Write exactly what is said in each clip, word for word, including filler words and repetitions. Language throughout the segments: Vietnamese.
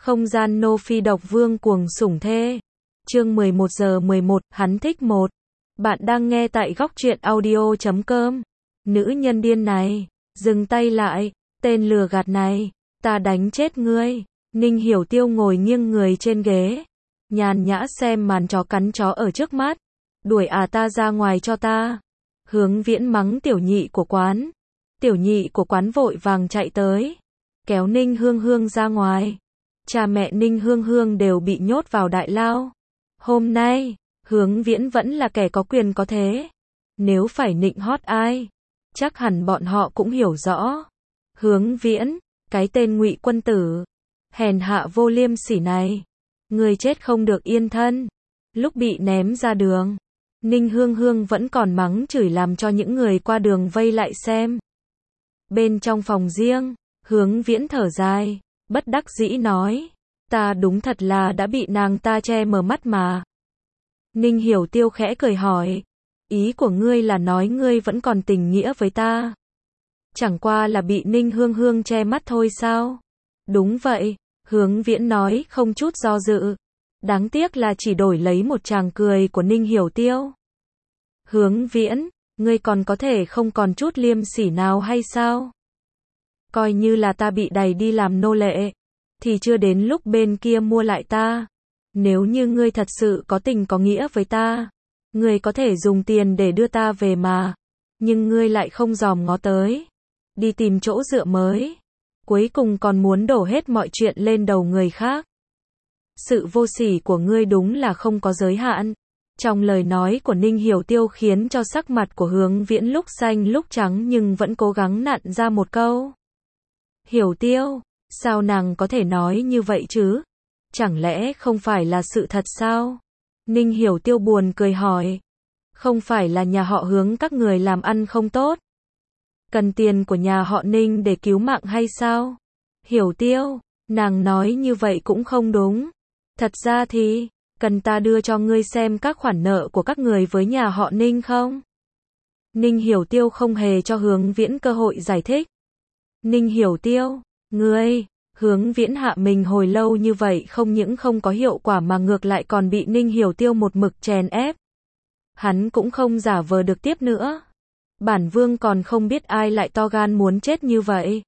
Không gian nô phi độc vương cuồng sủng thê. Chương mười một giờ mười một, hắn thích một. Bạn đang nghe tại góc truyện audio chấm com. Nữ nhân điên này, dừng tay lại, tên lừa gạt này, ta đánh chết ngươi. Ninh Hiểu Tiêu ngồi nghiêng người trên ghế, nhàn nhã xem màn chó cắn chó ở trước mắt. Đuổi à ta ra ngoài cho ta. Hướng Viễn mắng tiểu nhị của quán. Tiểu nhị của quán vội vàng chạy tới, kéo Ninh Hương Hương ra ngoài. Cha mẹ Ninh Hương Hương đều bị nhốt vào đại lao. Hôm nay, Hướng Viễn vẫn là kẻ có quyền có thế. Nếu phải nịnh hót ai, chắc hẳn bọn họ cũng hiểu rõ. Hướng Viễn, cái tên ngụy quân tử, hèn hạ vô liêm sỉ này, người chết không được yên thân. Lúc bị ném ra đường, Ninh Hương Hương vẫn còn mắng chửi làm cho những người qua đường vây lại xem. Bên trong phòng riêng, Hướng Viễn thở dài, bất đắc dĩ nói, ta đúng thật là đã bị nàng ta che mờ mắt mà. Ninh Hiểu Tiêu khẽ cười hỏi, ý của ngươi là nói ngươi vẫn còn tình nghĩa với ta? Chẳng qua là bị Ninh Hương Hương che mắt thôi sao? Đúng vậy, Hướng Viễn nói không chút do dự. Đáng tiếc là chỉ đổi lấy một tràng cười của Ninh Hiểu Tiêu. Hướng Viễn, ngươi còn có thể không còn chút liêm sỉ nào hay sao? Coi như là ta bị đày đi làm nô lệ, thì chưa đến lúc bên kia mua lại ta. Nếu như ngươi thật sự có tình có nghĩa với ta, ngươi có thể dùng tiền để đưa ta về mà. Nhưng ngươi lại không dòm ngó tới, đi tìm chỗ dựa mới. Cuối cùng còn muốn đổ hết mọi chuyện lên đầu người khác. Sự vô sỉ của ngươi đúng là không có giới hạn. Trong lời nói của Ninh Hiểu Tiêu khiến cho sắc mặt của Hướng Viễn lúc xanh lúc trắng nhưng vẫn cố gắng nặn ra một câu. Hiểu Tiêu, sao nàng có thể nói như vậy chứ? Chẳng lẽ không phải là sự thật sao? Ninh Hiểu Tiêu buồn cười hỏi. Không phải là nhà họ Hướng các người làm ăn không tốt? Cần tiền của nhà họ Ninh để cứu mạng hay sao? Hiểu Tiêu, nàng nói như vậy cũng không đúng. Thật ra thì, cần ta đưa cho ngươi xem các khoản nợ của các người với nhà họ Ninh không? Ninh Hiểu Tiêu không hề cho Hướng Viễn cơ hội giải thích. Ninh Hiểu Tiêu, ngươi, Hướng Viễn hạ mình hồi lâu như vậy không những không có hiệu quả mà ngược lại còn bị Ninh Hiểu Tiêu một mực chèn ép. Hắn cũng không giả vờ được tiếp nữa. Bản vương còn không biết ai lại to gan muốn chết như vậy.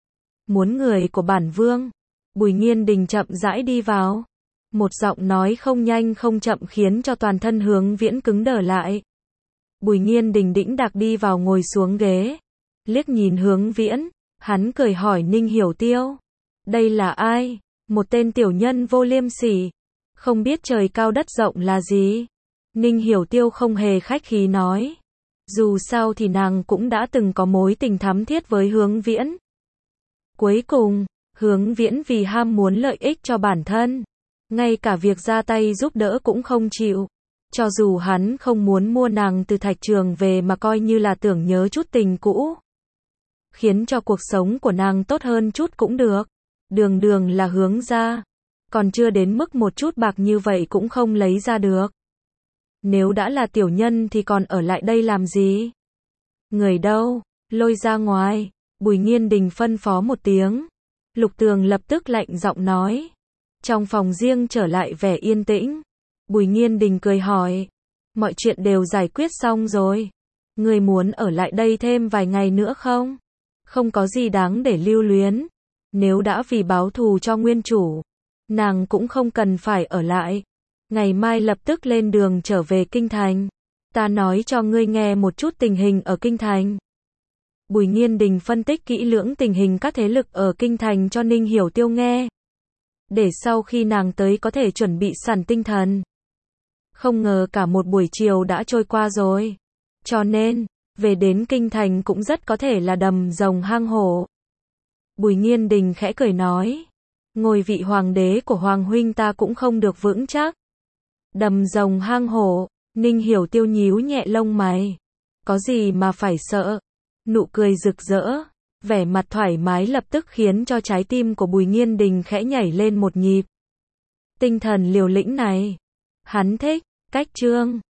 Muốn người của bản vương. Bùi Nghiên Đình chậm rãi đi vào. Một giọng nói không nhanh không chậm khiến cho toàn thân Hướng Viễn cứng đờ lại. Bùi Nghiên Đình đĩnh đạc đi vào ngồi xuống ghế. Liếc nhìn Hướng Viễn, hắn cười hỏi Ninh Hiểu Tiêu. Đây là ai? Một tên tiểu nhân vô liêm sỉ. Không biết trời cao đất rộng là gì? Ninh Hiểu Tiêu không hề khách khí nói. Dù sao thì nàng cũng đã từng có mối tình thắm thiết với Hướng Viễn. Cuối cùng, Hướng Viễn vì ham muốn lợi ích cho bản thân, ngay cả việc ra tay giúp đỡ cũng không chịu. Cho dù hắn không muốn mua nàng từ Thạch Trường về mà coi như là tưởng nhớ chút tình cũ, khiến cho cuộc sống của nàng tốt hơn chút cũng được. Đường đường là Hướng gia, còn chưa đến mức một chút bạc như vậy cũng không lấy ra được. Nếu đã là tiểu nhân thì còn ở lại đây làm gì? Người đâu? Lôi ra ngoài. Bùi Nghiên Đình phân phó một tiếng. Lục Tường lập tức lạnh giọng nói. Trong phòng riêng trở lại vẻ yên tĩnh. Bùi Nghiên Đình cười hỏi. Mọi chuyện đều giải quyết xong rồi. Người muốn ở lại đây thêm vài ngày nữa không? Không có gì đáng để lưu luyến. Nếu đã vì báo thù cho nguyên chủ, nàng cũng không cần phải ở lại. Ngày mai lập tức lên đường trở về Kinh Thành. Ta nói cho ngươi nghe một chút tình hình ở Kinh Thành. Bùi Nghiên Đình phân tích kỹ lưỡng tình hình các thế lực ở Kinh Thành cho Ninh Hiểu Tiêu nghe. Để sau khi nàng tới có thể chuẩn bị sẵn tinh thần. Không ngờ cả một buổi chiều đã trôi qua rồi. Cho nên, về đến Kinh Thành cũng rất có thể là đầm rồng hang hổ. Bùi Nghiên Đình khẽ cười nói. Ngôi vị hoàng đế của Hoàng huynh ta cũng không được vững chắc. Đầm rồng hang hổ. Ninh Hiểu Tiêu nhíu nhẹ lông mày. Có gì mà phải sợ? Nụ cười rực rỡ, vẻ mặt thoải mái lập tức khiến cho trái tim của Bùi Nghiên Đình khẽ nhảy lên một nhịp. Tinh thần liều lĩnh này, hắn thích. Cách chương